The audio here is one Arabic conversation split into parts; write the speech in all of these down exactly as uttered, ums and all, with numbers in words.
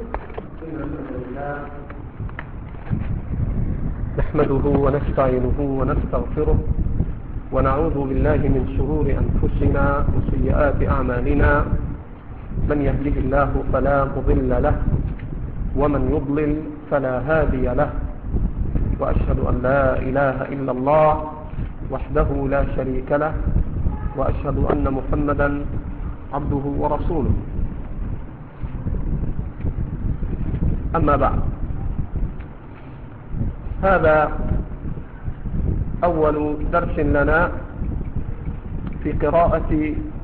نحمده ونستعينه ونستغفره ونعوذ بالله من شرور أنفسنا وسيئات أعمالنا. من يهده الله فلا مضل له ومن يضلل فلا هادي له، وأشهد أن لا إله إلا الله وحده لا شريك له، وأشهد أن محمدا عبده ورسوله. أما بعد، هذا أول درس لنا في قراءة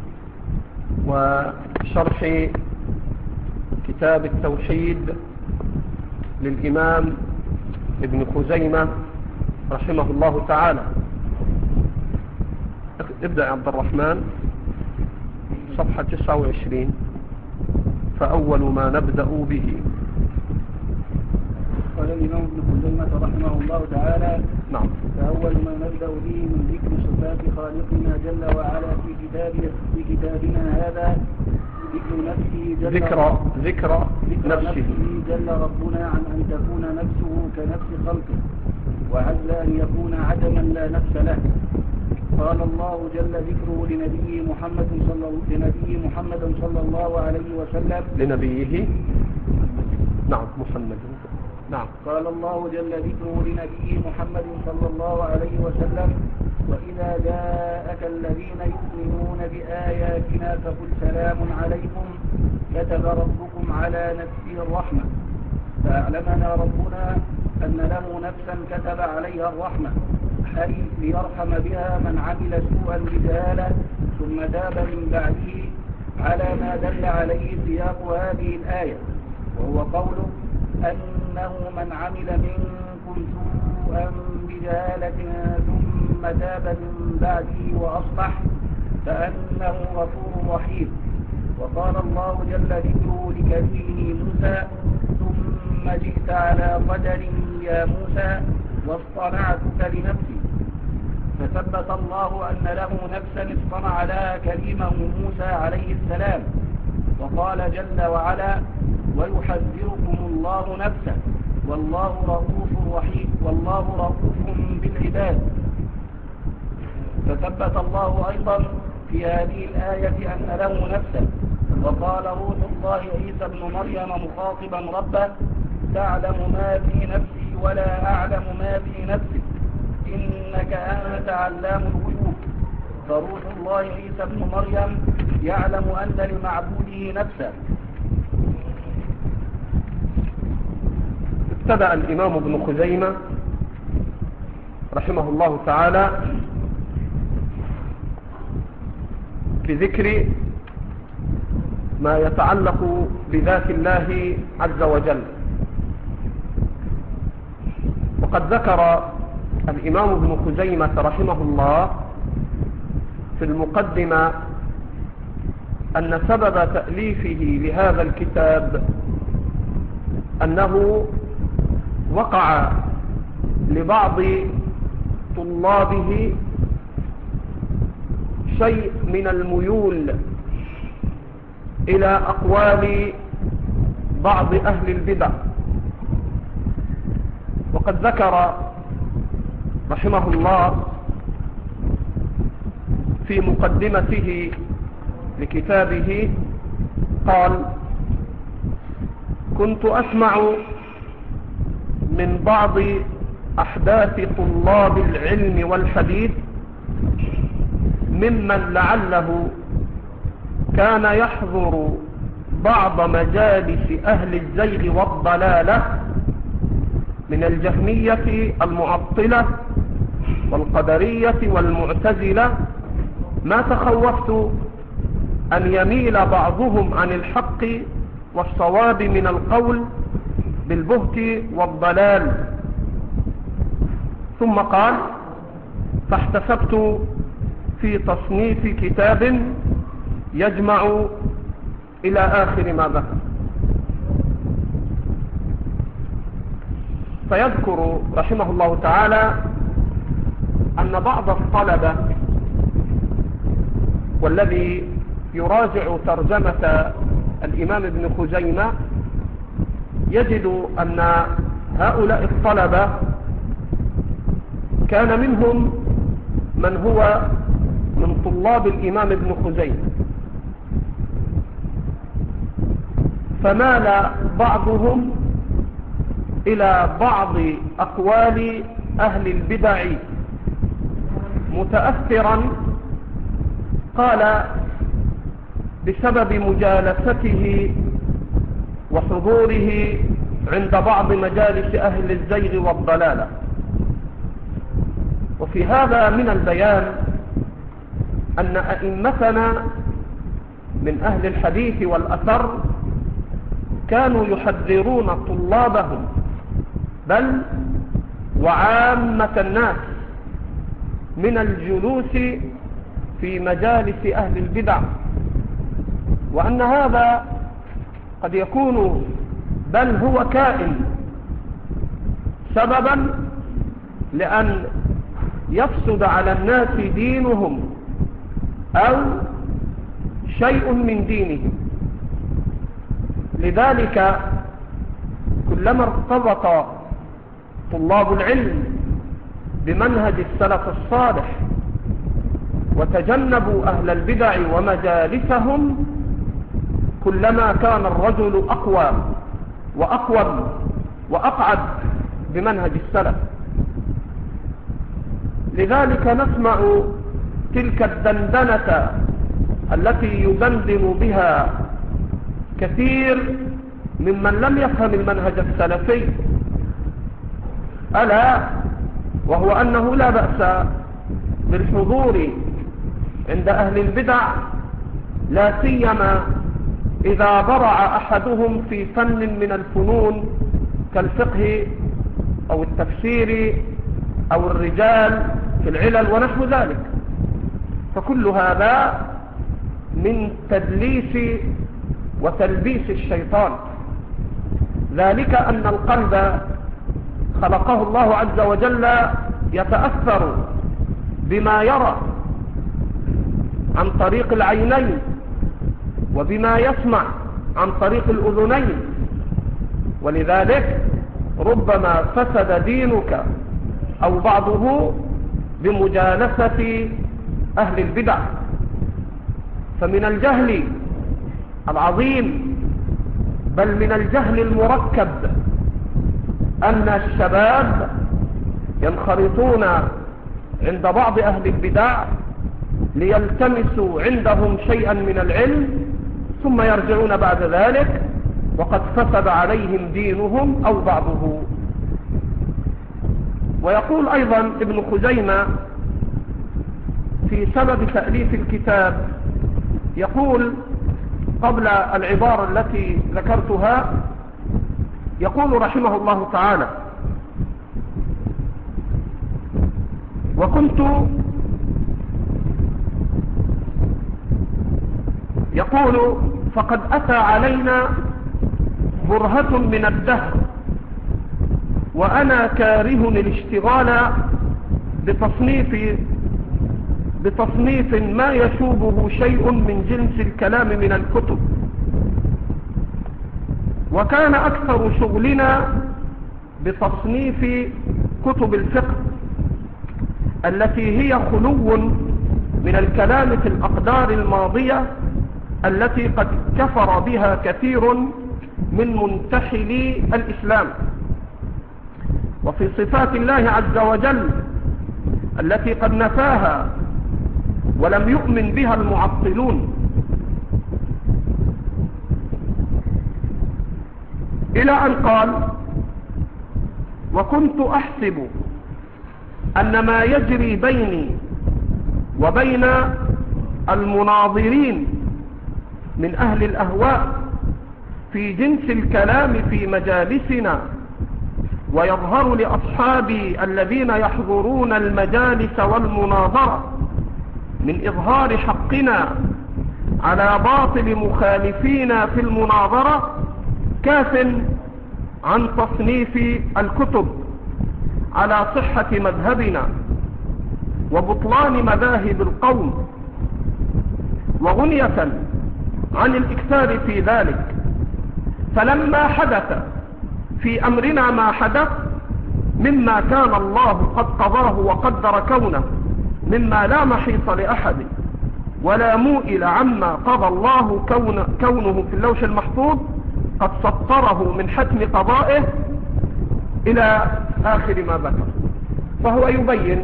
وشرح كتاب التوحيد للإمام ابن خزيمة رحمه الله تعالى. ابدأ يا عبد الرحمن، صفحة تسعة وعشرين. فأول ما نبدأ به. قال الإمام ابن خزيمة رحمه الله تعالى: نعم. فأول ما نبدأ به من ذكر صفات خالقنا جل وعلا في كتابه في كتابنا هذا ذكر نفسه جل ذكر ذكر ذكر نفسه نفسه جل ربنا عن أن تكون نفسه كنفس خلقه، وعز أن يكون عدما لا نفس له. قال الله جل ذكره لنبي محمد صلى لنبي محمد صلى الله عليه وسلم لنبيه نعم محمد نعم قال الله جل ذكره لنبي محمد صلى الله عليه وسلم: وإذا جاءك الذين يؤمنون بآياتنا فقل سلام عليكم كتب ربكم على نفسه الرحمة. فأعلمنا ربنا أن له نفسا كتب عليها الرحمة، أي ليرحم بها من عمل سوءا بجهالة ثم تاب من بعده، على ما دل عليه سياق هذه الآية، وهو قوله: أنه من عمل منكم سوءا بجهالة ثم تاب من بعده وأصلح فأنه غفور رحيم. وقال الله جل ذكره لكليمه موسى: ثم جئت على قدر يا موسى واصطنعتك لنفسي. فثبت الله أن له نفسا اصطنع لها كليمه موسى عليه السلام. وقال جل وعلا: ويحذركم الله نفسه والله رؤوف رحيم والله رؤوف بالعباد. فثبت الله أيضا في هذه الآية أن له نفسا. وقال روح الله عيسى ابن مريم مخاطبا ربه: تعلم ما في نفسي ولا أعلم ما في نفسك إنك أنت علام الغيوب. فروح الله عيسى ابن مريم يعلم أن لمعبوده نفسا. ابتدأ الإمام ابن خزيمة رحمه الله تعالى بذكر ما يتعلق بذات الله عز وجل. وقد ذكر الإمام ابن خزيمة رحمه الله في المقدمة أن سبب تأليفه لهذا الكتاب أنه وقع لبعض طلابه شيء من الميول إلى أقوال بعض أهل البدع. وقد ذكر رحمه الله في مقدمته لكتابه قال: كنت أسمع من بعض أحداث طلاب العلم والحديث ممن لعله كان يحضر بعض مجالس أهل الزيغ والضلالة من الجهمية المعطلة والقدرية والمعتزلة، ما تخوفت أن يميل بعضهم عن الحق والصواب من القول بالبهت والضلال. ثم قال: فاحتسبت في تصنيف كتاب يجمع إلى آخر ما ذكر. فيذكر رحمه الله تعالى أن بعض الطلبة والذي يراجع ترجمة الإمام ابن خزيمة يجد أن هؤلاء الطلبة كان منهم من هو من طلاب الإمام ابن خزيمة، فمال بعضهم إلى بعض أقوال أهل البدع متأثرا، قال بسبب مجالسته وحضوره عند بعض مجالس أهل الزيغ والضلالة. وفي هذا من البيان أن أئمتنا من أهل الحديث والأثر كانوا يحذرون طلابهم بل وعامة الناس من الجلوس في مجالس أهل البدع، وأن هذا قد يكون بل هو كائن سببا لأن يفسد على الناس دينهم أو شيء من دينهم. لذلك كلما ارتبط طلاب العلم بمنهج السلف الصالح وتجنبوا أهل البدع ومجالسهم، كلما كان الرجل أقوى وأقوم وأقعد بمنهج السلف. لذلك نسمع تلك الدندنة التي يدندن بها كثير ممن لم يفهم المنهج السلفي، ألا وهو أنه لا بأس بالحضور عند أهل البدع، لا سيما إذا برع أحدهم في فن من الفنون كالفقه أو التفسير أو الرجال في العلل ونحو ذلك، فكل هذا من تدليس وتلبيس الشيطان. ذلك أن القلب خلقه الله عز وجل يتأثر بما يرى عن طريق العينين وبما يسمع عن طريق الأذنين، ولذلك ربما فسد دينك أو بعضه بمجالسة أهل البدع. فمن الجهل العظيم بل من الجهل المركب أن الشباب ينخرطون عند بعض أهل البدع ليلتمسوا عندهم شيئا من العلم، ثم يرجعون بعد ذلك وقد فسد عليهم دينهم أو بعضه. ويقول أيضا ابن خزيمة في سبب تأليف الكتاب، يقول قبل العبارة التي ذكرتها، يقول رحمه الله تعالى: وكنت يقول فقد أتى علينا برهة من الدهر وأنا كاره الاشتغال بتصنيف بتصنيف ما يشوبه شيء من جنس الكلام من الكتب، وكان أكثر شغلنا بتصنيف كتب الفقه التي هي خلو من الكلام في الأقدار الماضية التي قد كفر بها كثير من منتحلي الإسلام، وفي صفات الله عز وجل التي قد نفاها ولم يؤمن بها المعطلون، إلى أن قال: وكنت أحسب أن ما يجري بيني وبين المناظرين من أهل الأهواء في جنس الكلام في مجالسنا ويظهر لأصحابي الذين يحضرون المجالس والمناظرة من إظهار حقنا على باطل مخالفينا في المناظرة كاف عن تصنيف الكتب على صحة مذهبنا وبطلان مذاهب القوم، وغنية عن الإكثار في ذلك. فلما حدث في أمرنا ما حدث مما كان الله قد قضاه وقدر كونه، مما لا محيط لأحد ولا موئل عما قضى الله كون كونه في اللوح المحفوظ قد سطره من حتم قضائه إلى آخر ما ذكر. فهو يبين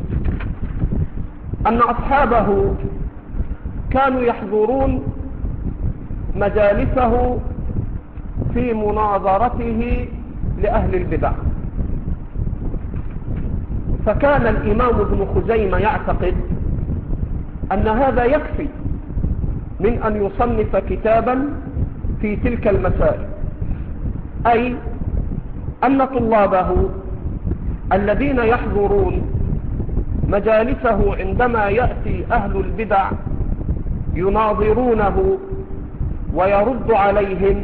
أن أصحابه كانوا يحضرون مجالسه في مناظرته لأهل البدع، فكان الإمام ابن خزيمة يعتقد أن هذا يكفي من أن يصنف كتابا في تلك المسائل، أي أن طلابه الذين يحضرون مجالسه عندما يأتي أهل البدع يناظرونه ويرد عليهم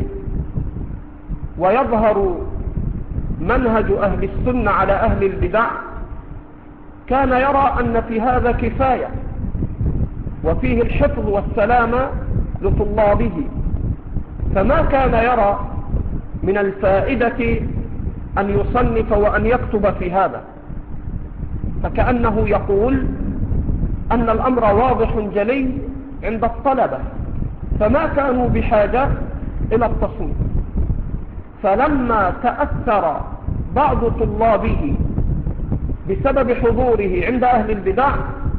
ويظهر منهج أهل السنة على أهل البدع، كان يرى أن في هذا كفاية وفيه الحفظ والسلامة لطلابه، فما كان يرى من الفائدة أن يصنف وأن يكتب في هذا، فكأنه يقول أن الأمر واضح جلي عند الطلبة، فما كانوا بحاجة إلى التصنيف. فلما تأثر بعض طلابه بسبب حضوره عند أهل البدع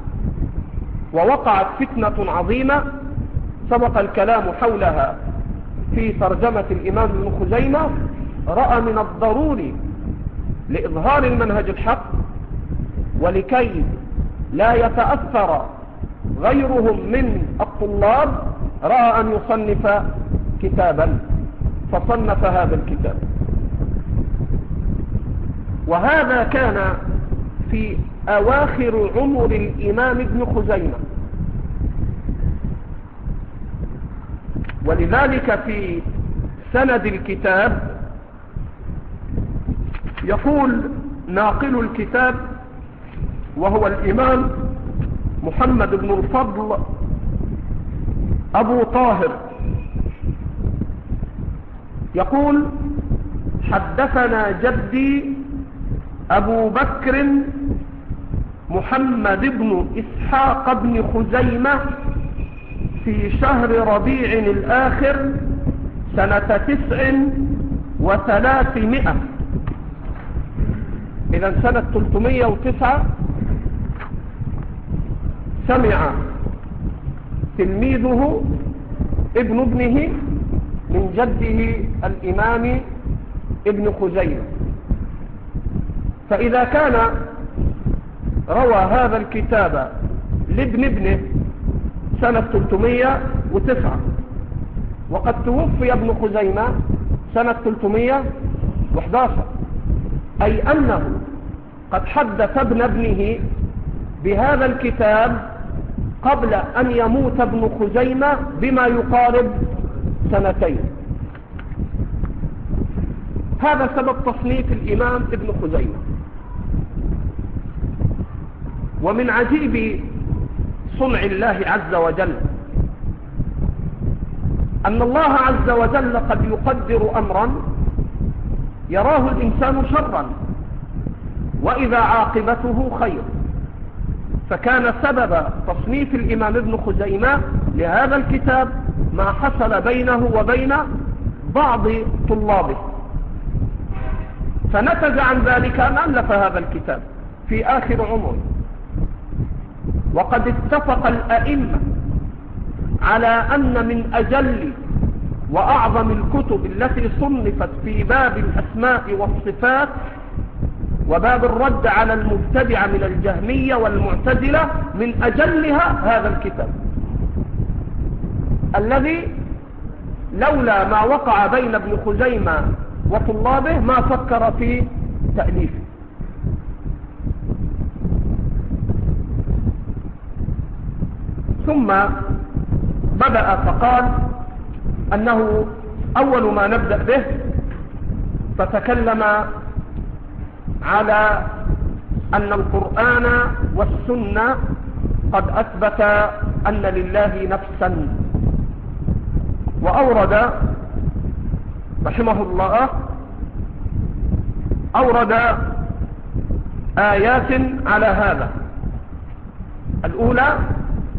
ووقعت فتنة عظيمة سبق الكلام حولها في ترجمة الإمام ابن خزيمة، رأى من الضروري لإظهار المنهج الحق ولكي لا يتأثر غيرهم من الطلاب، رأى أن يصنف كتابا فصنف هذا الكتاب. وهذا كان في أواخر عمر الإمام ابن خزيمة، ولذلك في سند الكتاب يقول ناقل الكتاب وهو الإمام محمد بن الفضل أبو طاهر، يقول حدثنا جدي أبو بكر محمد بن إسحاق بن خزيمة في شهر ربيع الآخر سنة تسع وثلاثمائة، إذا سنة ثلاثمائة وتسعة سمع تلميذه ابن ابنه من جده الإمام ابن خزيمة. فإذا كان روى هذا الكتاب لابن ابنه سنة ثلاثمائة وتسعة وقد توفي ابن خزيمة سنة ثلاثمائة وأحد عشر، أي أنه قد حدث ابن ابنه بهذا الكتاب قبل أن يموت ابن خزيمة بما يقارب سنتين. هذا سبب تصنيف الإمام ابن خزيمة. ومن عجيب صنع الله عز وجل أن الله عز وجل قد يقدر أمرا يراه الإنسان شرا وإذا عاقبته خير، فكان سبب تصنيف الإمام ابن خزيمة لهذا الكتاب ما حصل بينه وبين بعض طلابه، فنتج عن ذلك أن ألف هذا الكتاب في آخر عمره. وقد اتفق الأئمة على أن من أجل وأعظم الكتب التي صنفت في باب الأسماء والصفات وباب الرد على المبتدع من الجهمية والمعتزلة، من أجلها هذا الكتاب الذي لولا ما وقع بين ابن خزيمة وطلابه ما فكر في تأليفه. ثم بدأ فقال أنه أول ما نبدأ به فتكلم على أن القرآن والسنة قد أثبت أن لله نفسا، وأورد رحمه الله أورد آيات على هذا. الأولى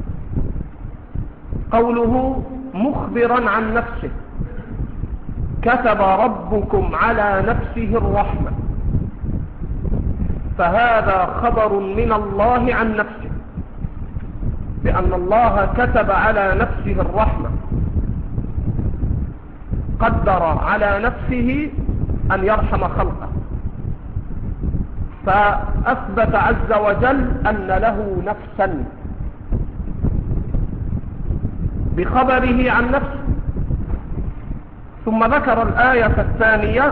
قوله مخبرا عن نفسه: كتب ربكم على نفسه الرحمة. فهذا خبر من الله عن نفسه، بأن الله كتب على نفسه الرحمة، قدر على نفسه أن يرحم خلقه، فأثبت عز وجل أن له نفسا بخبره عن نفسه. ثم ذكر الآية الثانية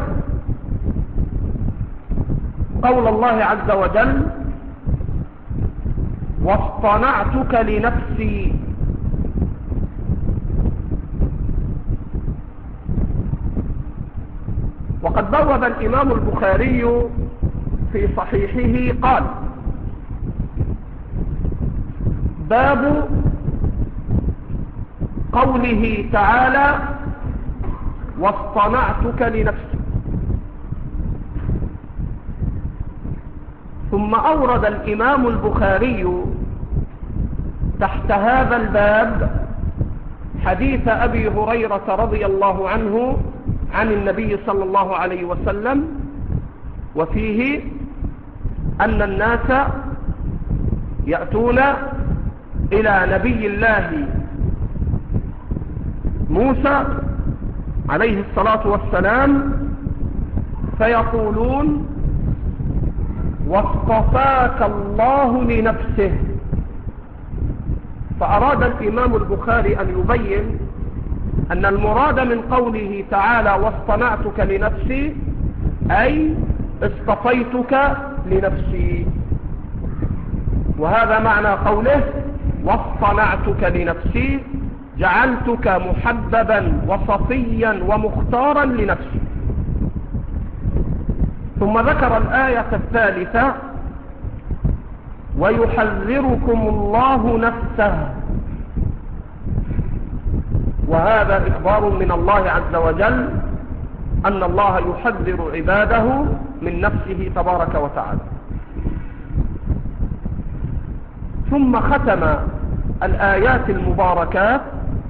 قول الله عز وجل: واصطنعتك لنفسي. وقد بوب الإمام البخاري في صحيحه قال: باب قوله تعالى: واصطنعتك لنفسي. ثم أورد الإمام البخاري تحت هذا الباب حديث أبي هريرة رضي الله عنه عن النبي صلى الله عليه وسلم، وفيه أن الناس يأتون إلى نبي الله موسى عليه الصلاة والسلام فيقولون: واصطفاك الله لنفسه. فأراد الإمام البخاري أن يبين أن المراد من قوله تعالى: واصطنعتك لنفسي، أي اصطفيتك لنفسي. وهذا معنى قوله: واصطنعتك لنفسي، جعلتك محببا وصفيا ومختارا لنفسي. ثم ذكر الآية الثالثة: ويحذركم الله نفسه. وهذا إخبار من الله عز وجل أن الله يحذر عباده من نفسه تبارك وتعالى. ثم ختم الآيات المباركات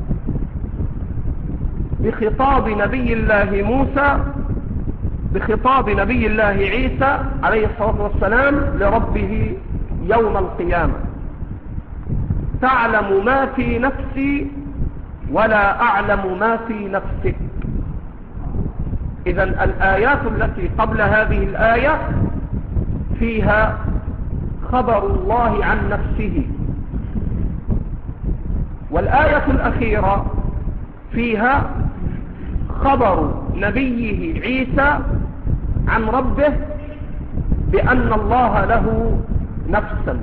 بخطاب نبي الله موسى بخطاب نبي الله عيسى عليه الصلاة والسلام لربه يوم القيامة: تعلم ما في نفسي ولا أعلم ما في نفسك. إذن الآيات التي قبل هذه الآية فيها خبر الله عن نفسه، والآية الأخيرة فيها خبر نبيه عيسى عن ربه بأن الله له نفسا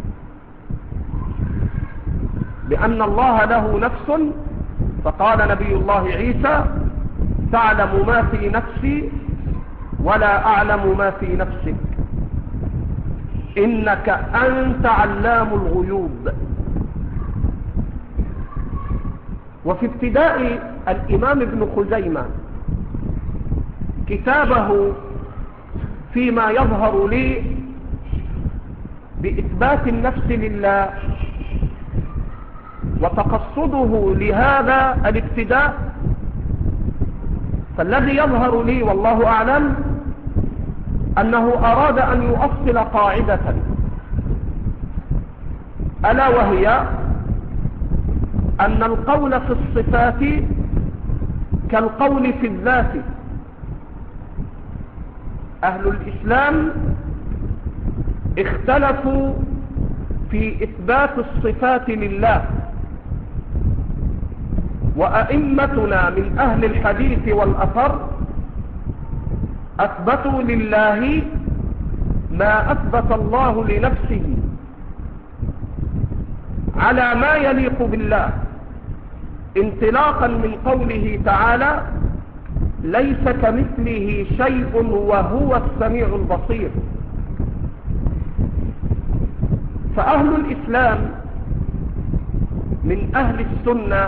بأن الله له نفس. فقال نبي الله عيسى: تعلم ما في نفسي ولا أعلم ما في نفسك، إنك أنت علام الغيوب. وفي ابتداء الإمام ابن خزيمة كتابه فيما يظهر لي بإثبات النفس لله، وتقصده لهذا الابتداء، فالذي يظهر لي والله أعلم أنه أراد أن يؤصل قاعدة، ألا وهي أن القول في الصفات كالقول في الذات. أهل الإسلام اختلفوا في إثبات الصفات لله، وأئمتنا من أهل الحديث والأثر أثبتوا لله ما أثبت الله لنفسه على ما يليق بالله، انطلاقا من قوله تعالى: ليس كمثله شيء وهو السميع البصير. فأهل الإسلام من أهل السنة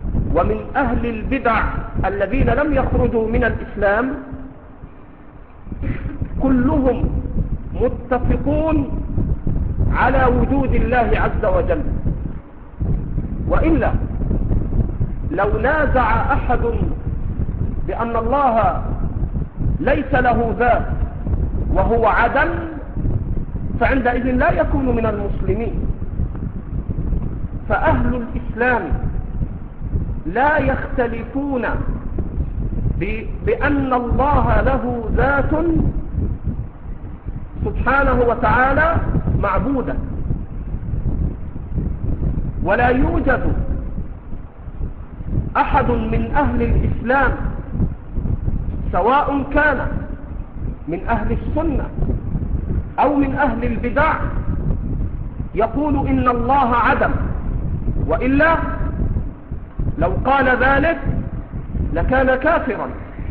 ومن أهل البدع الذين لم يخرجوا من الإسلام كلهم متفقون على وجود الله عز وجل، وإلا لو نازع أحد بأن الله ليس له ذات وهو عدم فعندئذ لا يكون من المسلمين. فأهل الإسلام لا يختلفون بأن الله له ذات سبحانه وتعالى معبودا، ولا يوجد أحد من أهل الإسلام سواء كان من أهل السنة أو من أهل البدع يقول إن الله عدم، وإلا لو قال ذلك لكان كافرا.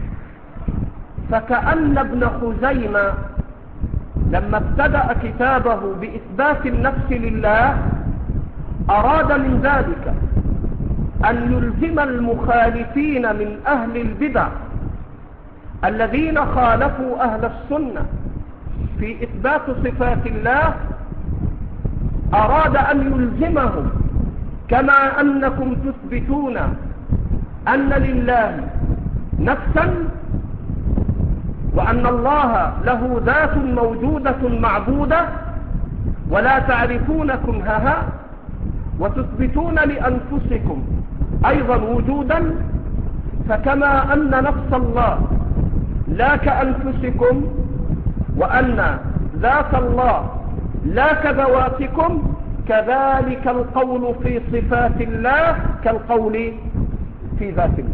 فكأن ابن خزيمة لما ابتدأ كتابه بإثبات النفس لله أراد من ذلك أن يلزم المخالفين من أهل البدع الذين خالفوا أهل السنة في إثبات صفات الله، أراد أن يلزمهم كما أنكم تثبتون أن لله نفسا وأن الله له ذات موجودة معبودة ولا تعرفون كنهها، وتثبتون لأنفسكم أيضا وجودا، فكما أن نفس الله لا كأنفسكم وأن ذات الله لا كذواتكم، كذلك القول في صفات الله كالقول في ذات الله.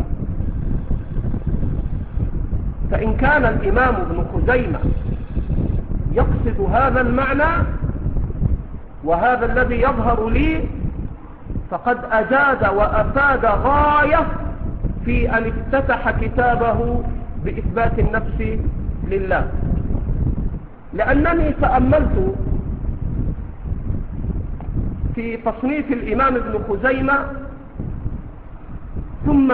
فإن كان الإمام ابن خزيمة يقصد هذا المعنى وهذا الذي يظهر لي، فقد أجاد وأفاد غاية في أن افتتح كتابه بإثبات النفس لله. لأنني تأملت في تصنيف الإمام ابن خزيمة ثم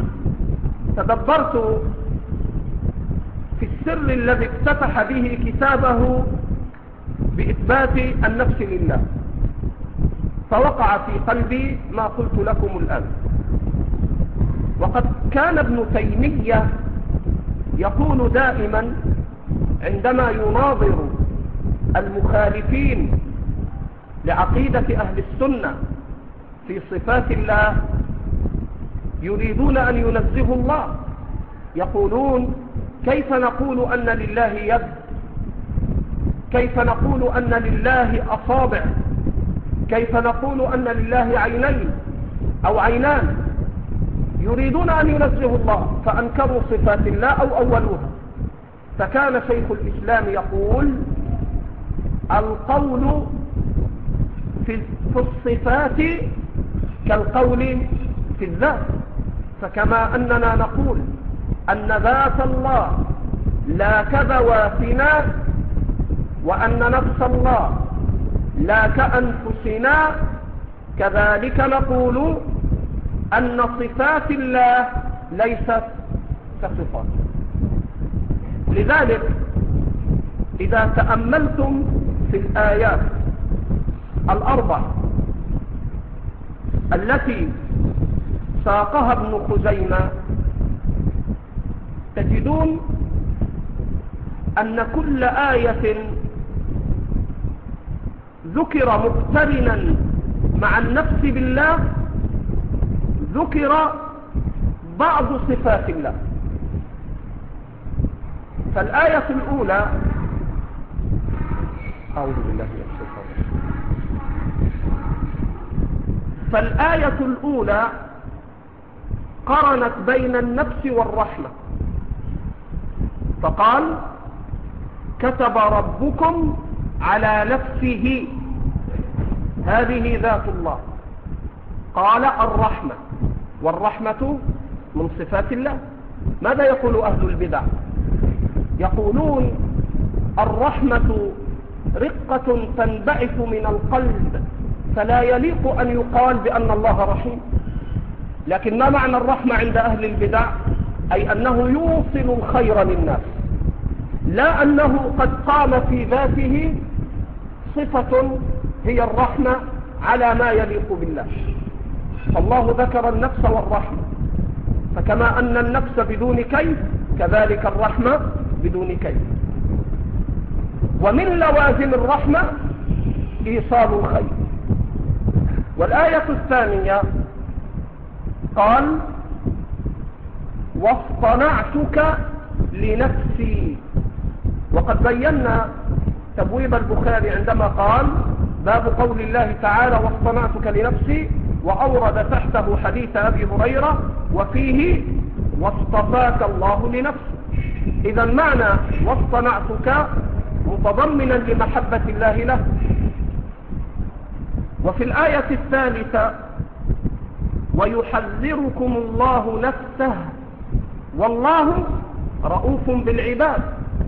تدبرت في السر الذي افتتح به كتابه بإثبات النفس لله، فوقع في قلبي ما قلت لكم الآن. وقد كان ابن تيمية يقول دائما عندما يناظر المخالفين لعقيدة أهل السنة في صفات الله يريدون أن ينزهوا الله، يقولون كيف نقول أن لله يد، كيف نقول أن لله أصابع، كيف نقول أن لله عينين أو عينان، يريدون أن ينزهوا الله فأنكروا صفات الله أو أولوها. فكان شيخ الإسلام يقول القول في الصفات كالقول في الذات، فكما أننا نقول أن ذات الله لا كذواتنا وأن نفس الله لا كأنفسنا، كذلك نقول أن صفات الله ليست كصفات. لذلك إذا تأملتم في الآيات الأربع التي ساقها ابن خزيمة تجدون أن كل آية ذكر مقترنا مع النفس بالله ذكر بعض صفات الله. فالآية الأولى أعوذ بالله من الشيطان الرجيم. فالآية الأولى قرنت بين النفس والرحمة فقال كتب ربكم على نفسه، هذه ذات الله. قال الرحمة، والرحمة من صفات الله. ماذا يقول أهل البدع؟ يقولون الرحمة رقة تنبعث من القلب، فلا يليق أن يقال بأن الله رحيم. لكن ما معنى الرحمة عند أهل البدع؟ أي أنه يوصل الخير للناس، لا أنه قد قام في ذاته صفة هي الرحمة على ما يليق بالله. فالله ذكر النفس والرحمة، فكما أن النفس بدون كيف كذلك الرحمة بدون كيف. ومن لوازم الرحمة إيصال الخير. والآية الثانية قال واصطنعتك لنفسي. وقد بينا تبويب البخاري عندما قال باب قول الله تعالى واصطنعتك لنفسي، وأورد تحته حديث أبي هريرة وفيه واصطفاك الله لنفسه. إذا معنى واصطنعتك متضمنا لمحبة الله له. وفي الآية الثالثة ويحذركم الله نفسه والله رؤوف بالعباد.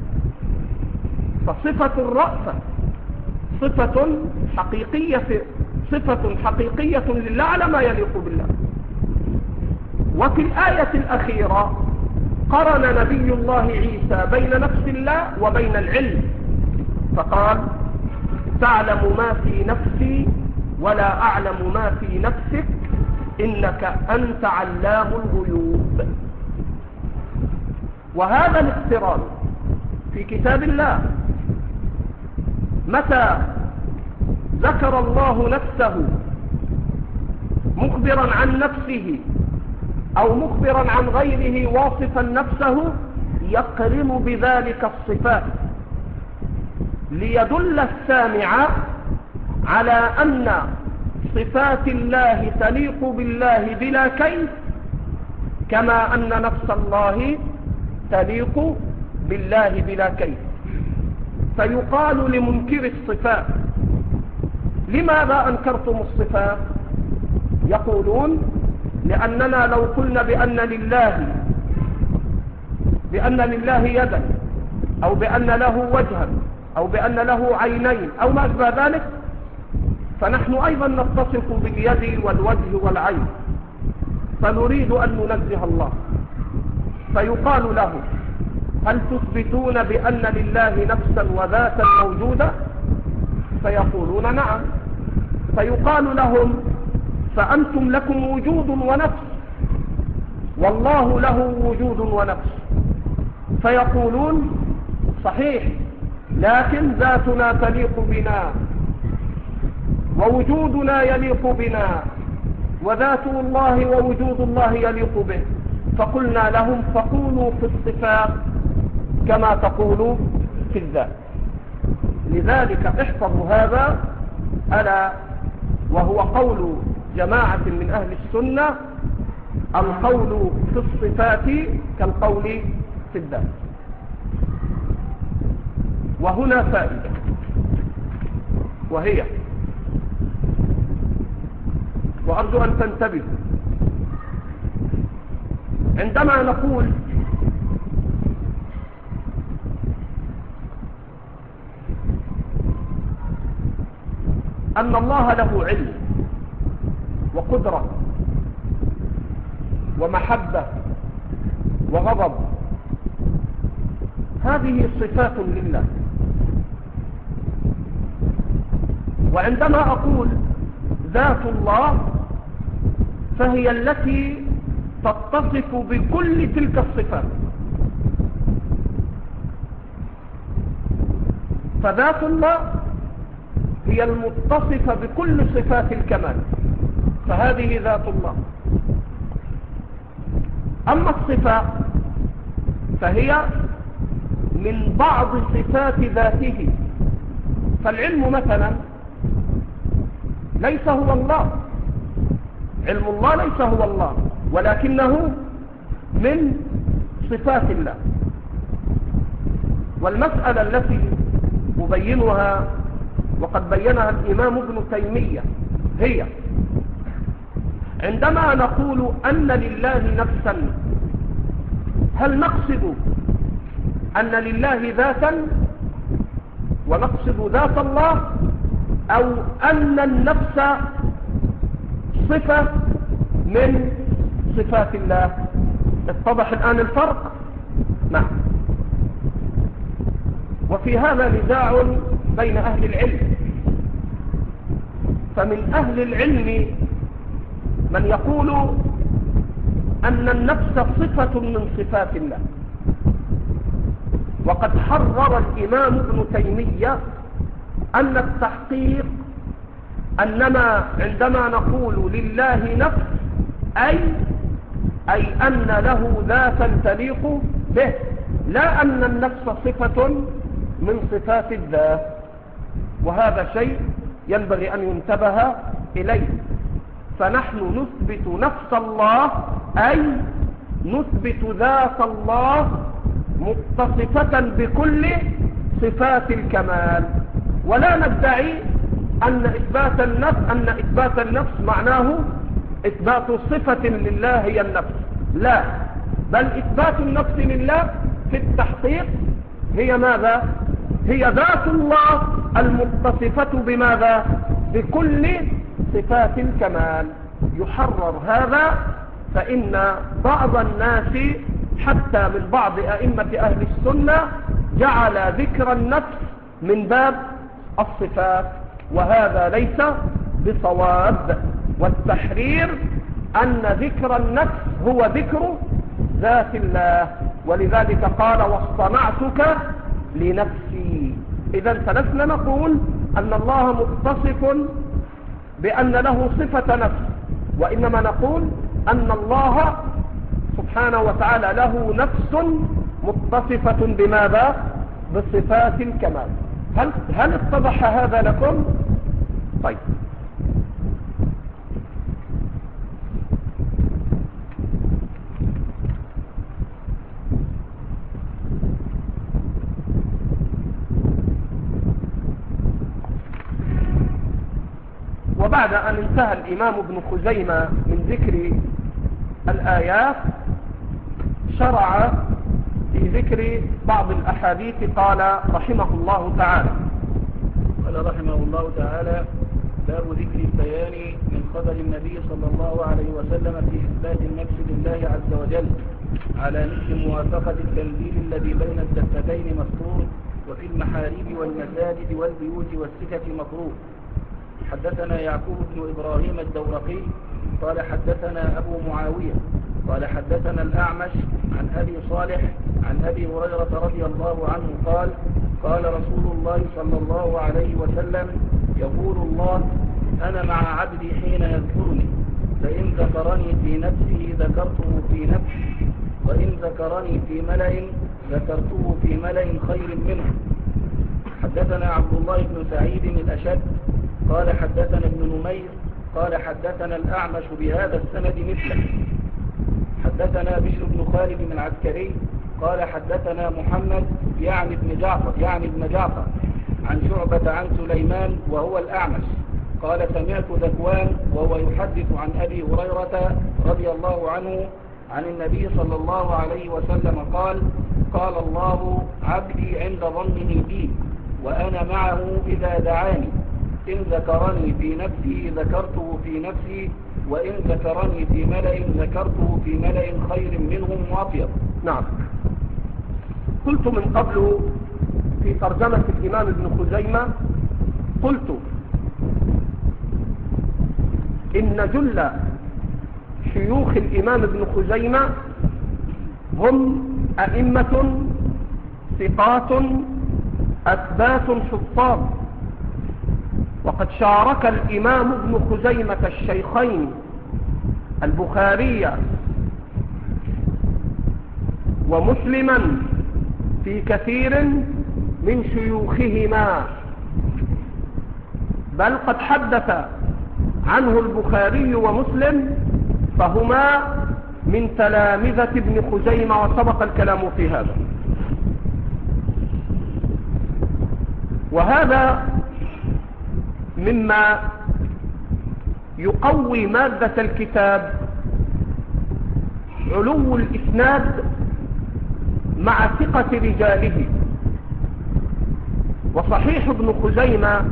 فصفة الرأفة صفة حقيقية صفة حقيقية لله على ما يليق بالله. وفي الآية الأخيرة قرن نبي الله عيسى بين نفس الله وبين العلم، فقال تعلم ما في نفسي ولا أعلم ما في نفسك إنك أنت علام الغيوب. وهذا الاقتران في كتاب الله متى ذكر الله نفسه مخبرا عن نفسه أو مخبرا عن غيره واصفا نفسه يقرن بذلك الصفات ليدل السامع على أن صفات الله تليق بالله بلا كيف، كما أن نفس الله تليق بالله بلا كيف. فيقال لمنكر الصفات لماذا أنكرتم الصفات؟ يقولون لأننا لو قلنا بأن لله بأن لله يدا أو بأن له وجها أو بأن له عينين أو ما أشبه ذلك، فنحن أيضا نتصف باليد والوجه والعين، فنريد أن ننزه الله. فيقال له هل تثبتون بأن لله نفسا وذاتا موجودة؟ فيقولون نعم. فيقال لهم فأنتم لكم وجود ونفس والله له وجود ونفس. فيقولون صحيح، لكن ذاتنا تليق بنا ووجودنا يليق بنا وذات الله ووجود الله يليق به. فقلنا لهم فقولوا في الصفات كما تقولوا في الذات. لذلك احفظوا هذا ألا وهو قول جماعة من أهل السنة: القول في الصفات كالقول في الذات. وهنا فائدة، وهي وأرجو أن تنتبهوا عندما نقول أن الله له علم وقدرة ومحبة وغضب، هذه صفات لله. وعندما أقول ذات الله فهي التي تتصف بكل تلك الصفات. فذات الله هي المتصفة بكل صفات الكمال، فهذه ذات الله. أما الصفات فهي من بعض صفات ذاته. فالعلم مثلا ليس هو الله، علم الله ليس هو الله، ولكنه من صفات الله. والمسألة التي أبينها وقد بينها الإمام ابن تيمية هي عندما نقول أن لله نفسا، هل نقصد أن لله ذاتا ونقصد ذات الله، أو أن النفس صفة من صفات الله؟ اتضح الآن الفرق؟ نعم. وفي هذا نزاع بين أهل العلم، فمن أهل العلم من يقول أن النفس صفة من صفات الله، وقد حرر الإمام ابن تيمية أن التحقيق أنما عندما نقول لله نفس أي أي أن له ذاتا تليق به، لا أن النفس صفة من صفات الذات. وهذا شيء ينبغي أن ينتبه إليه. فنحن نثبت نفس الله أي نثبت ذات الله متصفة بكل صفات الكمال، ولا ندعي أن إثبات النفس أن إثبات النفس معناه إثبات صفة لله هي النفس، لا، بل إثبات النفس لله في التحقيق هي ماذا؟ هي ذات الله المتصفة بماذا؟ بكل صفات الكمال. يحرر هذا، فإن بعض الناس حتى من بعض أئمة أهل السنة جعل ذكر النفس من باب الصفات، وهذا ليس بصواب. والتحرير أن ذكر النفس هو ذكر ذات الله، ولذلك قال واصطنعتك لنفسي. إذا فلسنا نقول أن الله متصف بأن له صفة نفس، وإنما نقول أن الله سبحانه وتعالى له نفس متصفة بماذا؟ بصفات الكمال. هل, هل اتضح هذا لكم؟ طيب، وبعد أن انتهى الإمام ابن خزيمة من ذكر الآيات شرع في ذكر بعض الأحاديث. قال رحمه الله تعالى قال رحمه الله تعالى: باب ذكر البيان من خبر النبي صلى الله عليه وسلم في إثبات النفس لله عز وجل على مثل موافقة التنزيل الذي بين الدفتين مستور، وفي المحاريب والمساجد والبيوت والسكك مكروه. حدثنا يعقوب بن إبراهيم الدورقي قال حدثنا أبو معاوية قال حدثنا الأعمش عن أبي صالح عن أبي هريرة رضي الله عنه قال: قال رسول الله صلى الله عليه وسلم: يقول الله: أنا مع عبدي حين يذكرني، فإن ذكرني في نفسه ذكرته في نفسي، وإن ذكرني في ملأ ذكرته في ملأ خير منه. حدثنا عبد الله بن سعيد الأشد قال حدثنا ابن نمير قال حدثنا الأعمش بهذا السند مثله. حدثنا بشر بن خالد بن العسكري قال حدثنا محمد يعني ابن جعفر يعني ابن جعفر عن شعبة عن سليمان وهو الأعمش قال: سمعت ذكوان وهو يحدث عن أبي هريرة رضي الله عنه عن النبي صلى الله عليه وسلم قال: قال الله: عبدي عند ظنه بي، وأنا معه إذا دعاني، إن ذكرني في نفسي ذكرته في نفسي، وإن ذكرني في ملأ ذكرته في ملأ خير منهم وأطيب. نعم، قلت من قبل في ترجمة الإمام ابن خزيمة، قلت إن جل شيوخ الإمام ابن خزيمة هم أئمة ثقات أثبات حفاظ، وقد شارك الإمام ابن خزيمة الشيخين البخاري ومسلما في كثير من شيوخهما، بل قد حدث عنه البخاري ومسلم، فهما من تلامذة ابن خزيمة، وسبق الكلام في هذا. وهذا مما يقوي مادة الكتاب، علو الإسناد مع ثقة رجاله. وصحيح ابن خزيمة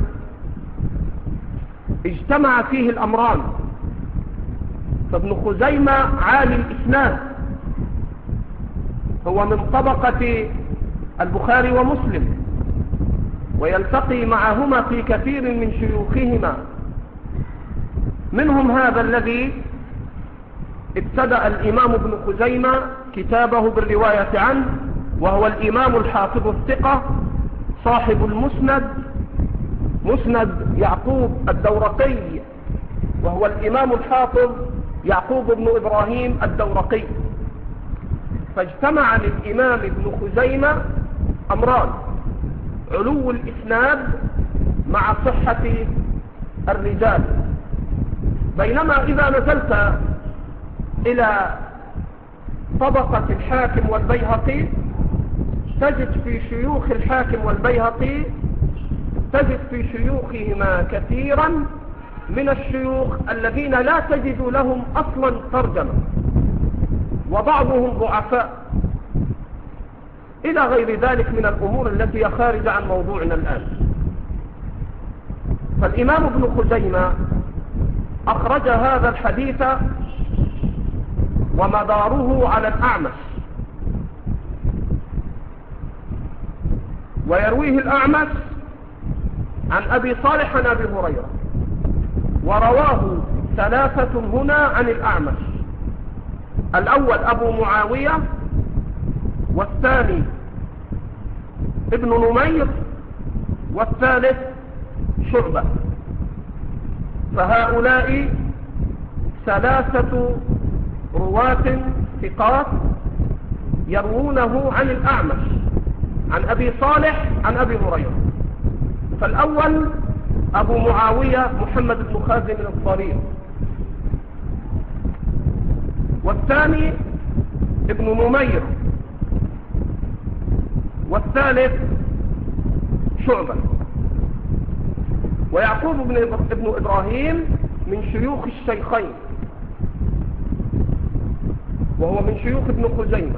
اجتمع فيه الأمران، فابن خزيمة عالي الإسناد، هو من طبقة البخاري ومسلم، ويلتقي معهما في كثير من شيوخهما. منهم هذا الذي ابتدأ الإمام ابن خزيمة كتابه بالرواية عنه، وهو الإمام الحافظ الثقة صاحب المسند، مسند يعقوب الدورقي، وهو الإمام الحافظ يعقوب بن إبراهيم الدورقي. فاجتمع للإمام ابن خزيمة أمران: علو الإسناد مع صحة الرجال. بينما إذا نزلت إلى طبقة الحاكم والبيهقي تجد في شيوخ الحاكم والبيهقي تجد في شيوخهما كثيرا من الشيوخ الذين لا تجد لهم أصلا ترجمة، وبعضهم ضعفاء، إلى غير ذلك من الأمور التي هي خارجة عن موضوعنا الآن. فالإمام ابن خزيمة أخرج هذا الحديث ومداره على الأعمش، ويرويه الأعمش عن أبي صالح عن أبي هريرة، ورواه ثلاثة هنا عن الأعمش: الأول أبو معاوية، والثاني ابن نمير، والثالث شعبة. فهؤلاء ثلاثة رواة ثقات يروونه عن الأعمش عن أبي صالح عن أبي هريرة. فالأول أبو معاوية محمد بن خازم الضرير، والثاني ابن نمير، والثالث شعبة. ويعقوب بن ابن إبراهيم من شيوخ الشيخين، وهو من شيوخ ابن خزيمة.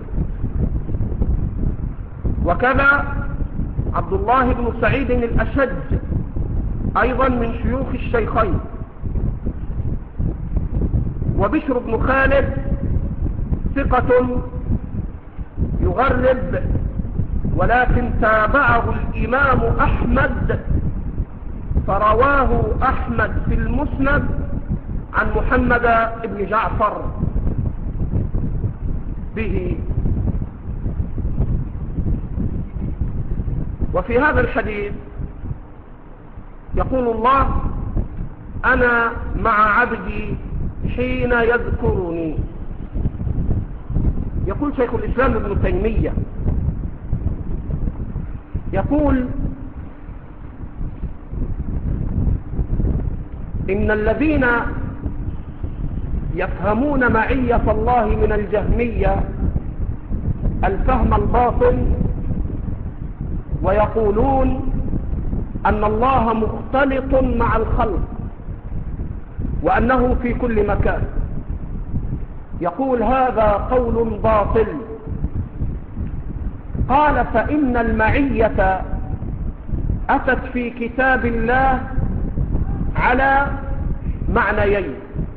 وكذا عبد الله بن سعيد الأشج أيضا من شيوخ الشيخين. وبشر بن خالد ثقة يغرب، ولكن تابعه الإمام أحمد فرواه أحمد في المسند عن محمد بن جعفر به. وفي هذا الحديث يقول الله: أنا مع عبدي حين يذكرني. يقول شيخ الإسلام ابن تيمية، يقول: إن الذين يفهمون معية الله من الجهمية الفهم الباطل، ويقولون أن الله مختلط مع الخلق وأنه في كل مكان، يقول هذا قول باطل. قال: فإن المعية أتت في كتاب الله على معنيين: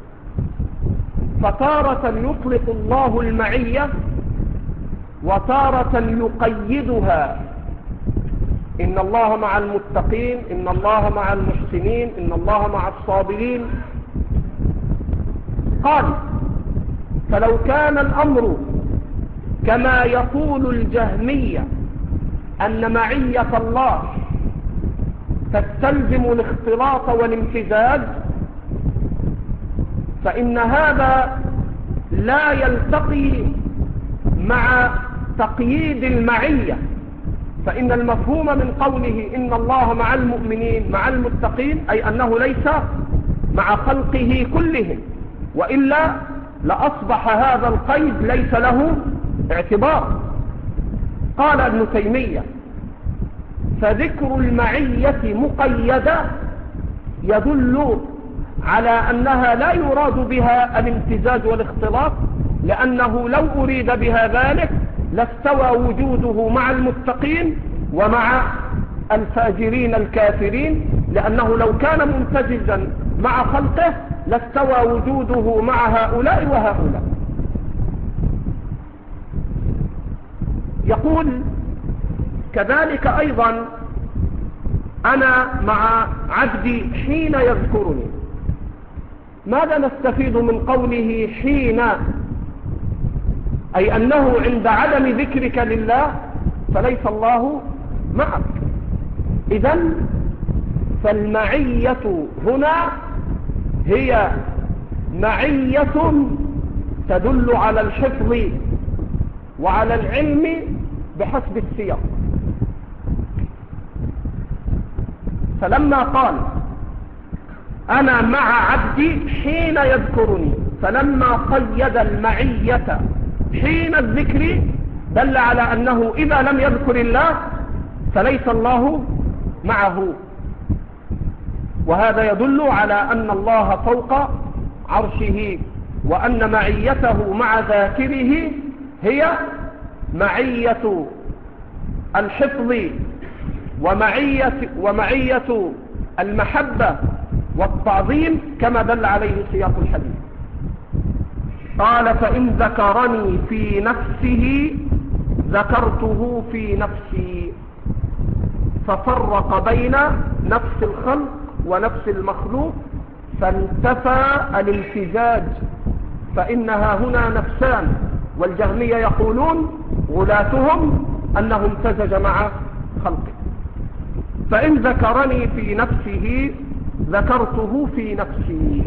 فتارة يطلق الله المعية، وتارة يقيدها: إن الله مع المتقين، إن الله مع المحسنين، إن الله مع الصابرين. قال: فلو كان الأمر كما يقول الجهمية أن معية الله تستلزم الاختلاط والامتزاج، فإن هذا لا يلتقي مع تقييد المعية. فإن المفهوم من قوله إن الله مع المؤمنين مع المتقين أي أنه ليس مع خلقه كلهم، وإلا لأصبح هذا القيد ليس له اعتبار. قال ابن تيمية: فذكر المعية مقيدة يدل على أنها لا يراد بها الامتزاج والاختلاط، لأنه لو أريد بها ذلك لاستوى وجوده مع المتقين ومع الفاجرين الكافرين، لأنه لو كان ممتزجا مع خلقه لاستوى وجوده مع هؤلاء وهؤلاء. يقول: كذلك أيضا أنا مع عبدي حين يذكرني. ماذا نستفيد من قوله حين؟ أي أنه عند عدم ذكرك لله فليس الله معك. إذن فالمعية هنا هي معية تدل على الحفظ وعلى العلم بحسب السياق. فلما قال أنا مع عبدي حين يذكرني، فلما قيد المعية حين الذكر دل على أنه إذا لم يذكر الله فليس الله معه. وهذا يدل على أن الله فوق عرشه، وأن معيته مع ذاكره هي معية الحفظ ومعية, ومعية المحبة والتعظيم كما دل عليه سياق الحديث. قال فإن ذكرني في نفسه ذكرته في نفسي، ففرق بين نفس الخلق ونفس المخلوق فانتفى الامتزاج، فإنها هنا نفسان، والجهمية يقولون غلاتهم أنه امتزج مع خلقه. فإن ذكرني في نفسه ذكرته في نفسي،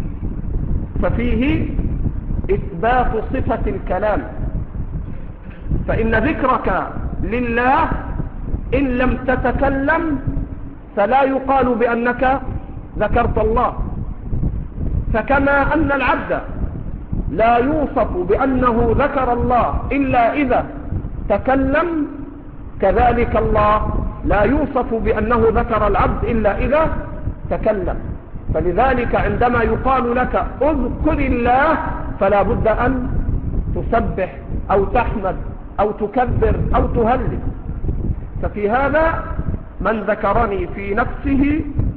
ففيه إثبات صفة الكلام. فإن ذكرك لله إن لم تتكلم فلا يقال بأنك ذكرت الله. فكما أن العبد لا يوصف بأنه ذكر الله إلا إذا تكلم، كذلك الله لا يوصف بأنه ذكر العبد إلا إذا تكلم. فلذلك عندما يقال لك اذكر الله فلا بد أن تسبح أو تحمد أو تكبر أو تهلل. ففي هذا من ذكرني في نفسه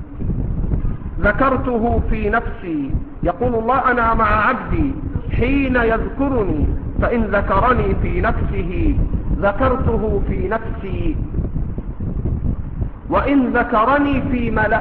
ذكرته في نفسي. يقول الله أنا مع عبدي حين يذكرني، فإن ذكرني في نفسه ذكرته في نفسي. وإن ذكرني في ملأ،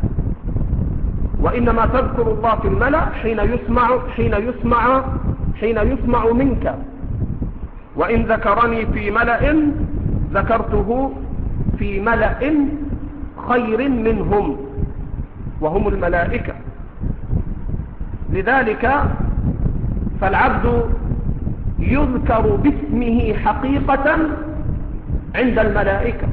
وإنما تذكر الله في الملأ حين يسمع حين يسمع حين يسمع منك. وإن ذكرني في ملأ ذكرته في ملأ خير منهم وهم الملائكة. لذلك فالعبد يذكر باسمه حقيقة عند الملائكة.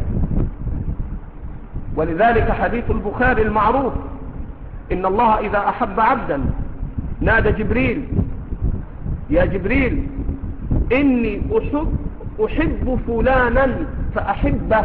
ولذلك حديث البخاري المعروف إن الله إذا أحب عبدا نادى جبريل يا جبريل إني أحب, أحب فلانا فأحبه،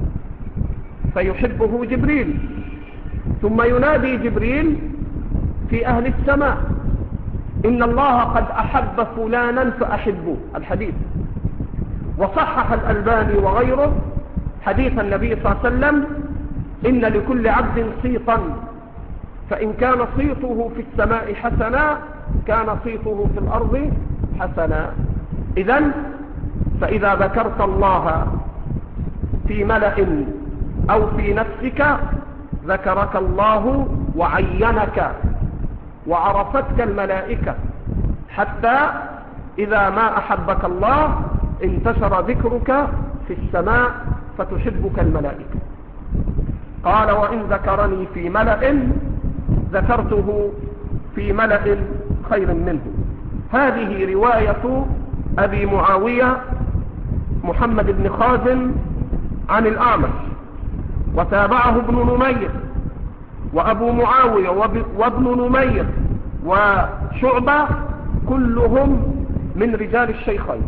فيحبه جبريل. ثم ينادي جبريل في أهل السماء إن الله قد أحب فلانا فأحبه، الحديث. وصحح الألباني وغيره حديث النبي صلى الله عليه وسلم إن لكل عبد صيتا، فإن كان صيته في السماء حسنا كان صيته في الأرض حسنا. إذن فإذا ذكرت الله في ملأ أو في نفسك ذكرك الله وعينك وعرفتك الملائكة، حتى إذا ما أحبك الله انتشر ذكرك في السماء فتحبك الملائكة. قال وإن ذكرني في ملأ ذكرته في ملأ خير منه. هذه رواية أبي معاوية محمد بن خازم عن الأعمش، وتابعه ابن نمير وأبو معاوية وابن نمير وشعبة كلهم من رجال الشيخين،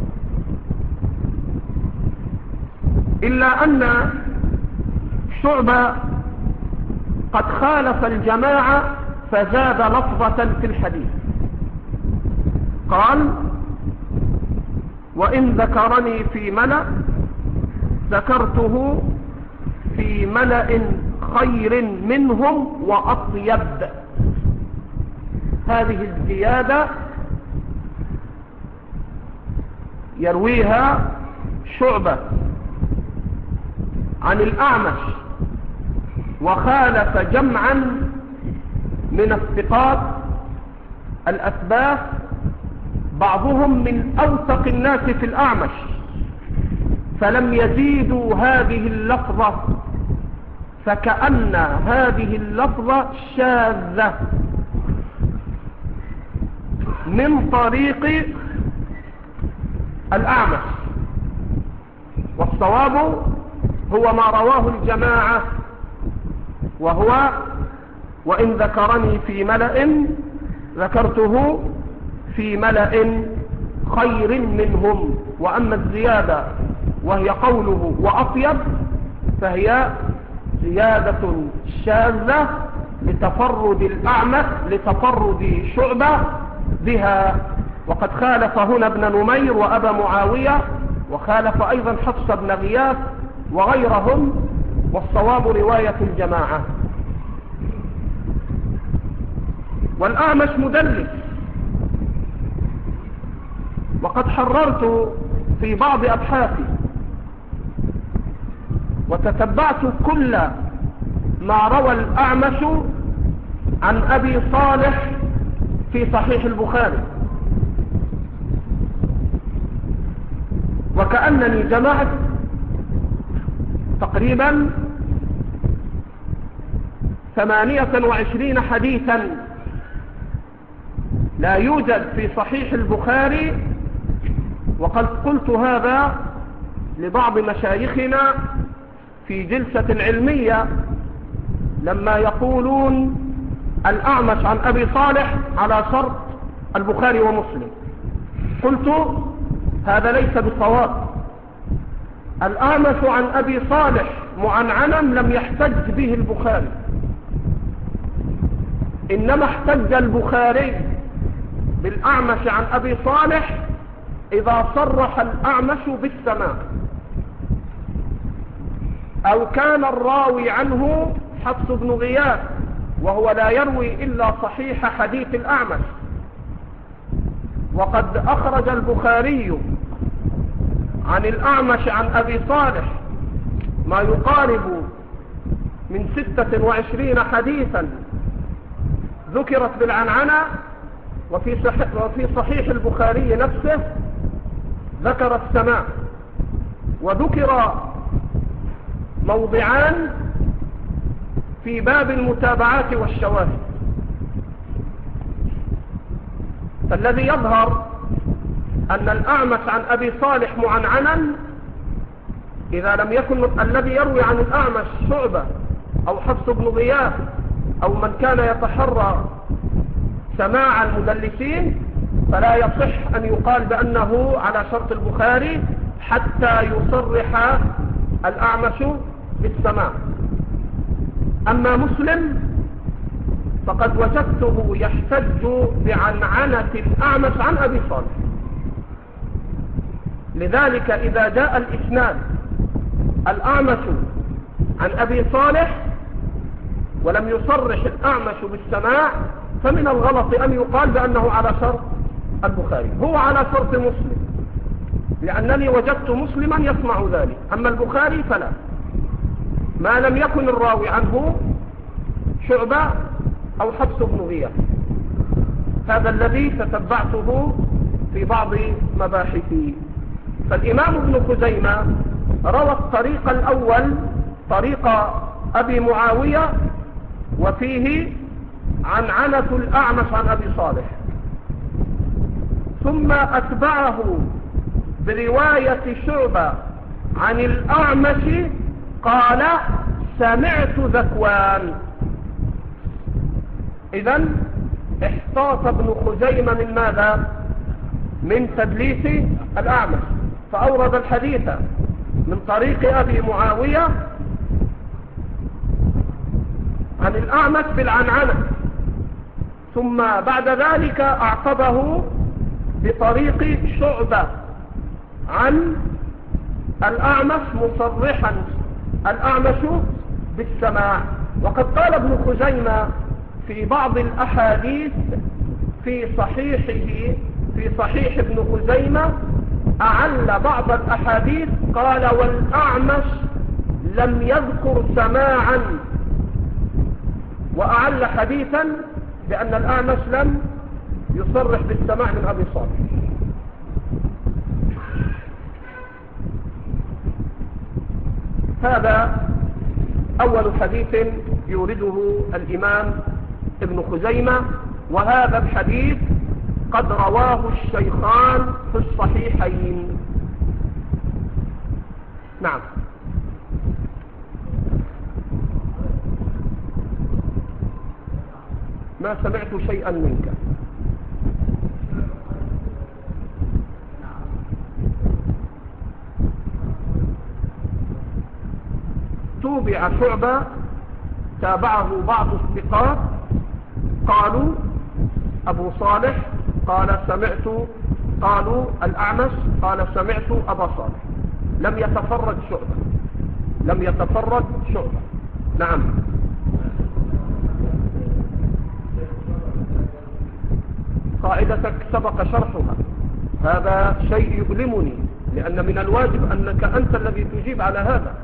إلا أن شعبة قد خالف الجماعة فزاد لفظة في الحديث. قال وإن ذكرني في ملأ ذكرته في ملأ خير منهم وأطيب. هذه الزيادة يرويها شعبة عن الأعمش وخالف جمعا من الثقات الأثبات بعضهم من أوثق الناس في الأعمش، فلم يزيدوا هذه اللفظة، فكأن هذه اللفظة شاذة من طريق الأعمش، والصواب هو ما رواه الجماعة، وهو وإن ذكرني في ملأ ذكرته في ملأ خير منهم. وأما الزيادة وهي قوله وأطيب فهي زيادة شاذة لتفرد الأعمش لتفرد شعبة بها، وقد خالف هنا ابن نمير وأبا معاوية، وخالف أيضا حفص بن غياث وغيرهم، والصواب رواية الجماعة. والأعمش مدلس، وقد حررت في بعض أبحاثي وتتبعت كل ما روى الأعمش عن أبي صالح في صحيح البخاري، وكأنني جمعت تقريبا ثمانية وعشرين حديثا لا يوجد في صحيح البخاري. وقد قلت هذا لبعض مشايخنا في جلسة علمية لما يقولون الأعمش عن أبي صالح على شرط البخاري ومسلم، قلت هذا ليس بصواب. الأعمش عن أبي صالح معنعنا لم يحتج به البخاري، إنما احتج البخاري بالأعمش عن أبي صالح إذا صرح الأعمش بالسماع، أو كان الراوي عنه حفص بن غياث وهو لا يروي إلا صحيح حديث الأعمش. وقد أخرج البخاري عن الأعمش عن أبي صالح ما يقارب من ستة وعشرين حديثا ذكرت بالعنعنة، وفي صحيح, وفي صحيح البخاري نفسه ذكر السماع، وذكر موضعان في باب المتابعات والشواهد. فالذي يظهر أن الأعمش عن أبي صالح معنعنا إذا لم يكن الذي يروي عن الأعمش شعبة أو حفص بن غياث أو من كان يتحرى سماع المدلسين، فلا يصح أن يقال بأنه على شرط البخاري حتى يصرح الأعمش بالسماع. أما مسلم فقد وجدته يحتج بعنعنة الأعمش عن أبي صالح. لذلك إذا جاء الإسناد الأعمش عن أبي صالح ولم يصرح الأعمش بالسماع فمن الغلط أن يقال بأنه على شرط البخاري. هو على شرط مسلم، لأنني وجدت مسلما يسمع ذلك، أما البخاري فلا، ما لم يكن الراوي عنه شعبة أو حفص بن غياث. هذا الذي تتبعته في بعض مباحثي. فالإمام ابن خزيمة روى الطريق الأول طريق أبي معاوية وفيه عنعنة الأعمش عن أبي صالح، ثم أتبعه برواية شعبة عن الأعمش قال سمعت ذكوان. إذن احتاط ابن خزيمة من ماذا؟ من تدليس الأعمش، فأورد الحديث من طريق أبي معاوية عن الأعمش بالعنعنة، ثم بعد ذلك أعقبه بطريق شعبة عن الأعمش مصرحا الأعمش بالسماع. وقد قال ابن خزيمة في بعض الأحاديث في صحيحه في صحيح ابن خزيمة أعل بعض الأحاديث قال والأعمش لم يذكر سماعا وأعل حديثا بأن الأعمش لم يصرح بالسماع من أبي صالح. هذا أول حديث يورده الإمام ابن خزيمة، وهذا الحديث قد رواه الشيخان في الصحيحين. نعم. ما سمعت شيئا منك. توبع شعبة تابعه بعض الثقات قالوا أبو صالح قال سمعت، قالوا الأعمش قال سمعت أبا صالح، لم يتفرد شعبة، لم يتفرد شعبة. نعم. قاعدتك سبق شرحها، هذا شيء يؤلمني، لأن من الواجب أنك أنت الذي تجيب على هذا.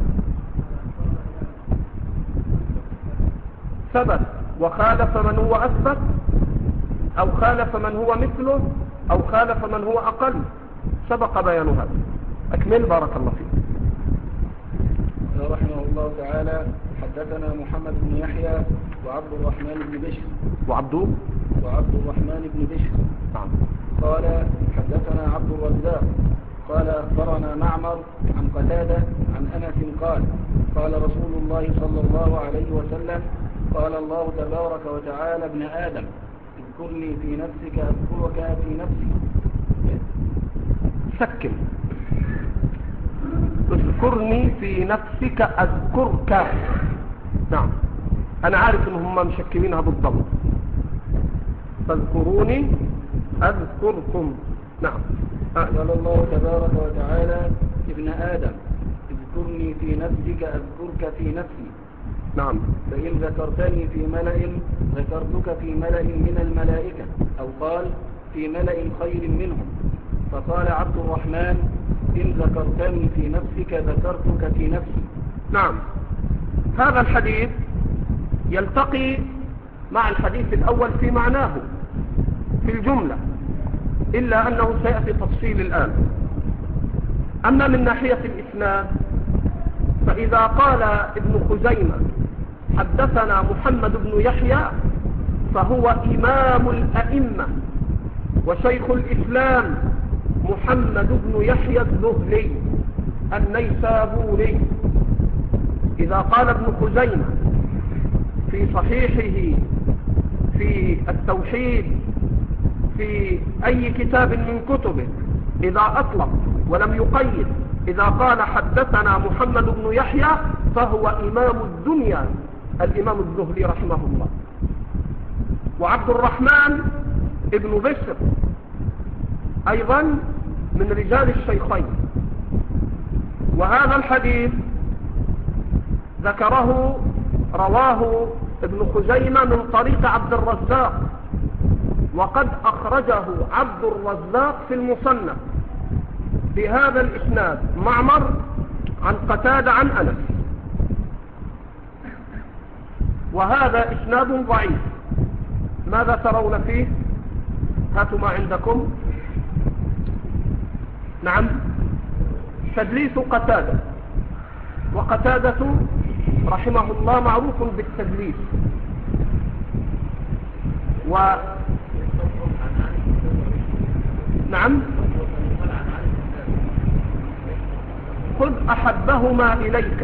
ثبت وخالف من هو أثبت، أو خالف من هو مثله، أو خالف من هو أقل، سبق بيان هذا. أكمل بارك الله فيك. رحمه الله تعالى حدثنا محمد بن يحيى وعبد الرحمن بن بشر وعبدو وعبد الرحمن بن بشر نعم. قال حدثنا عبد الرزاق قال أخبرنا معمر عن قتادة عن أنس قال قال رسول الله صلى الله عليه وسلم قال الله تبارك وتعالى ابن آدم اذكرني في نفسك أذكرك في نفسي. سكن. اذكرني في نفسك أذكرك. نعم. أنا عارف إنهم مشكلينها بالضبط. فاذكروني أذكركم. نعم. قال الله تبارك وتعالى ابن آدم اذكرني في نفسك أذكرك في نفسي. نعم. فإن ذكرتني في ملأ ذكرتك في ملأ من الملائكة، أو قال في ملأ خير منهم. فقال عبد الرحمن إن ذكرتني في نفسك ذكرتك في نفسي. نعم. هذا الحديث يلتقي مع الحديث الأول في معناه في الجملة، إلا أنه سيأتي تفصيل الآن. أما من ناحية الإسناد، فإذا قال ابن خزيمة حدثنا محمد بن يحيى فهو إمام الأئمة وشيخ الإسلام محمد بن يحيى الذهلي النيسابوري. إذا قال ابن خزيمة في صحيحه في التوحيد في أي كتاب من كتبه، إذا أطلق ولم يقيد، إذا قال حدثنا محمد بن يحيى فهو إمام الدنيا الإمام الذهلي رحمه الله. وعبد الرحمن ابن بشر أيضا من رجال الشيخين. وهذا الحديث ذكره رواه ابن خزيمة من طريق عبد الرزاق، وقد أخرجه عبد الرزاق في المصنف بهذا الإسناد معمر عن قتادة عن أنس، وهذا إسناد ضعيف. ماذا ترون فيه؟ هاتوا ما عندكم. نعم. تدليس قتادة، وقتادة رحمه الله معروف بالتدليس. و نعم. خذ أحبهما إليك،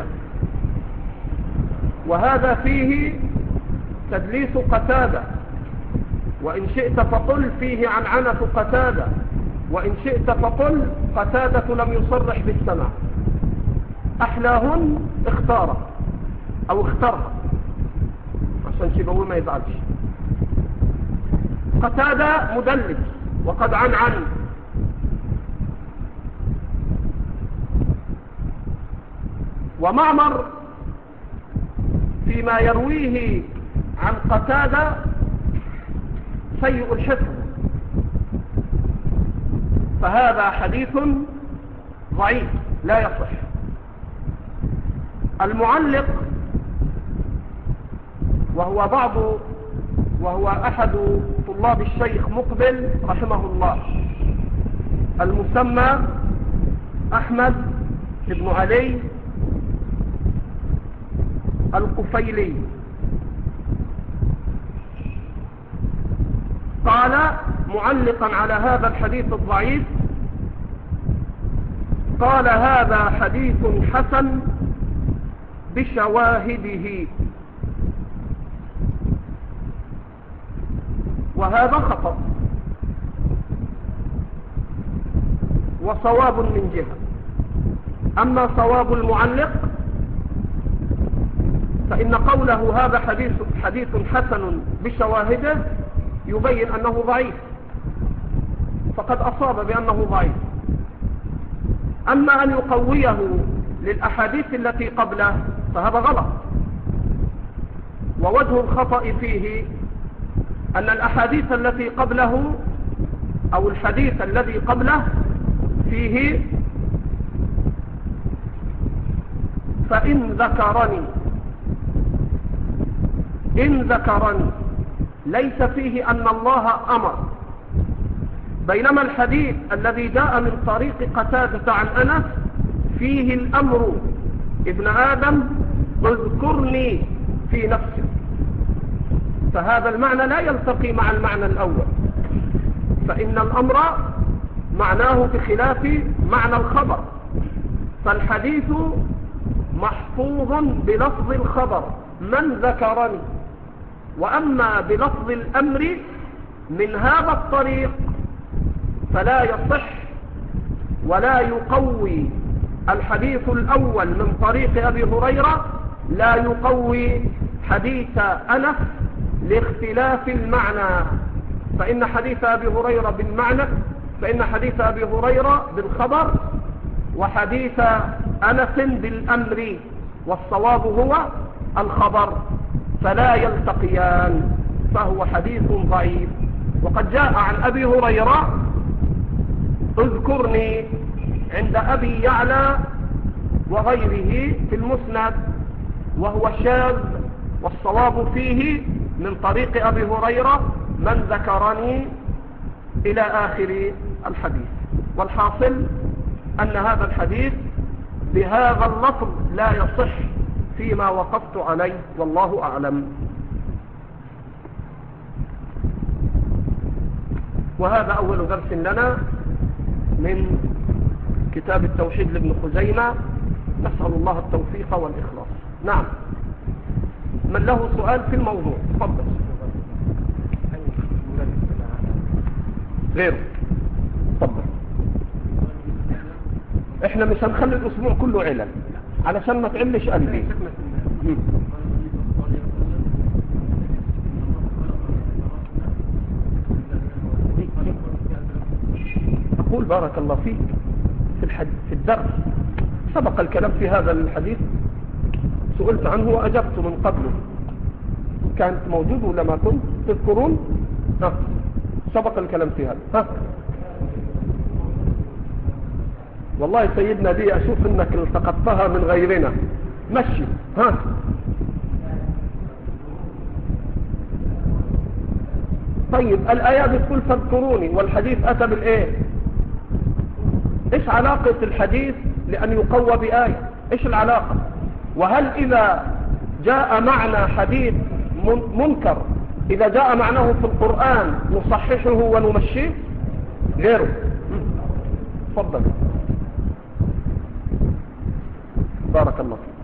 وهذا فيه تدليس قتادة، وإن شئت فقل فيه عنعنة قتادة، وإن شئت فقل قتادة لم يصرح بالسمع. أحلاهن اختاره أو اختارها عشان شبوي ما يزعلش. قتادة مدلس وقد عن عن ومعمر فيما يرويه عن قتادة سيء الحفظ، فهذا حديث ضعيف لا يصح. المعلق وهو بعض وهو أحد طلاب الشيخ مقبل رحمه الله، المسمى أحمد بن علي القفيلي، قال معلقا على هذا الحديث الضعيف، قال هذا حديث حسن بشواهده، وهذا خطأ وصواب من جهة. أما صواب المعلق فإن قوله هذا حديث, حديث حسن بشواهده يبين أنه ضعيف، فقد أصاب بأنه ضعيف. أما أن يقويه للأحاديث التي قبله فهذا غلط، ووجه الخطأ فيه أن الأحاديث التي قبله أو الحديث الذي قبله فيه فإن ذكرني إن ذكرني ليس فيه أن الله أمر، بينما الحديث الذي جاء من طريق قتادة عن أنس فيه الأمر ابن آدم اذكرني في نفسك، فهذا المعنى لا يلتقي مع المعنى الأول، فإن الأمر معناه بخلاف معنى الخبر، فالحديث محفوظ بلفظ الخبر من ذكرني، وأما بلفظ الأمر من هذا الطريق فلا يصح ولا يقوي الحديث الأول من طريق أبي هريرة، لا يقوي حديث أنس لاختلاف المعنى، فإن حديث أبي هريرة بالمعنى فإن حديث أبي هريرة بالخبر وحديث أنس بالأمر، والصواب هو الخبر، فلا يلتقيان، فهو حديث ضعيف. وقد جاء عن أبي هريرة اذكرني عند أبي يعلى وغيره في المسند، وهو شاذ، والصواب فيه من طريق أبي هريرة من ذكرني إلى آخر الحديث. والحاصل أن هذا الحديث بهذا اللفظ لا يصح فيما وقفت عليه، والله أعلم. وهذا أول درس لنا من كتاب التوحيد لابن خزيمة، نسأل الله التوفيق والإخلاص. نعم، من له سؤال في الموضوع تفضل. غيره تفضل. احنا مش هنخلي الاسبوع كله علل علشان ما تعلش قلبي. أقول بارك الله فيك في, الحد... في الدرس سبق الكلام في هذا الحديث، سئلت عنه وأجبت من قبله، كانت موجود ولا ما كنت تذكرون؟ ها سبق الكلام في هذا. ها والله سيدنا دي أشوف إنك التقطتها من غيرنا، مشي. ها طيب، الآيات بتقول فاذكروني والحديث أتى بالإيه؟ إيش علاقة الحديث لأن يقوى بآية؟ إيش العلاقة؟ وهل إذا جاء معنى حديث منكر إذا جاء معناه في القرآن نصححه ونمشيه؟ غيره. تفضل بارك الله فيك.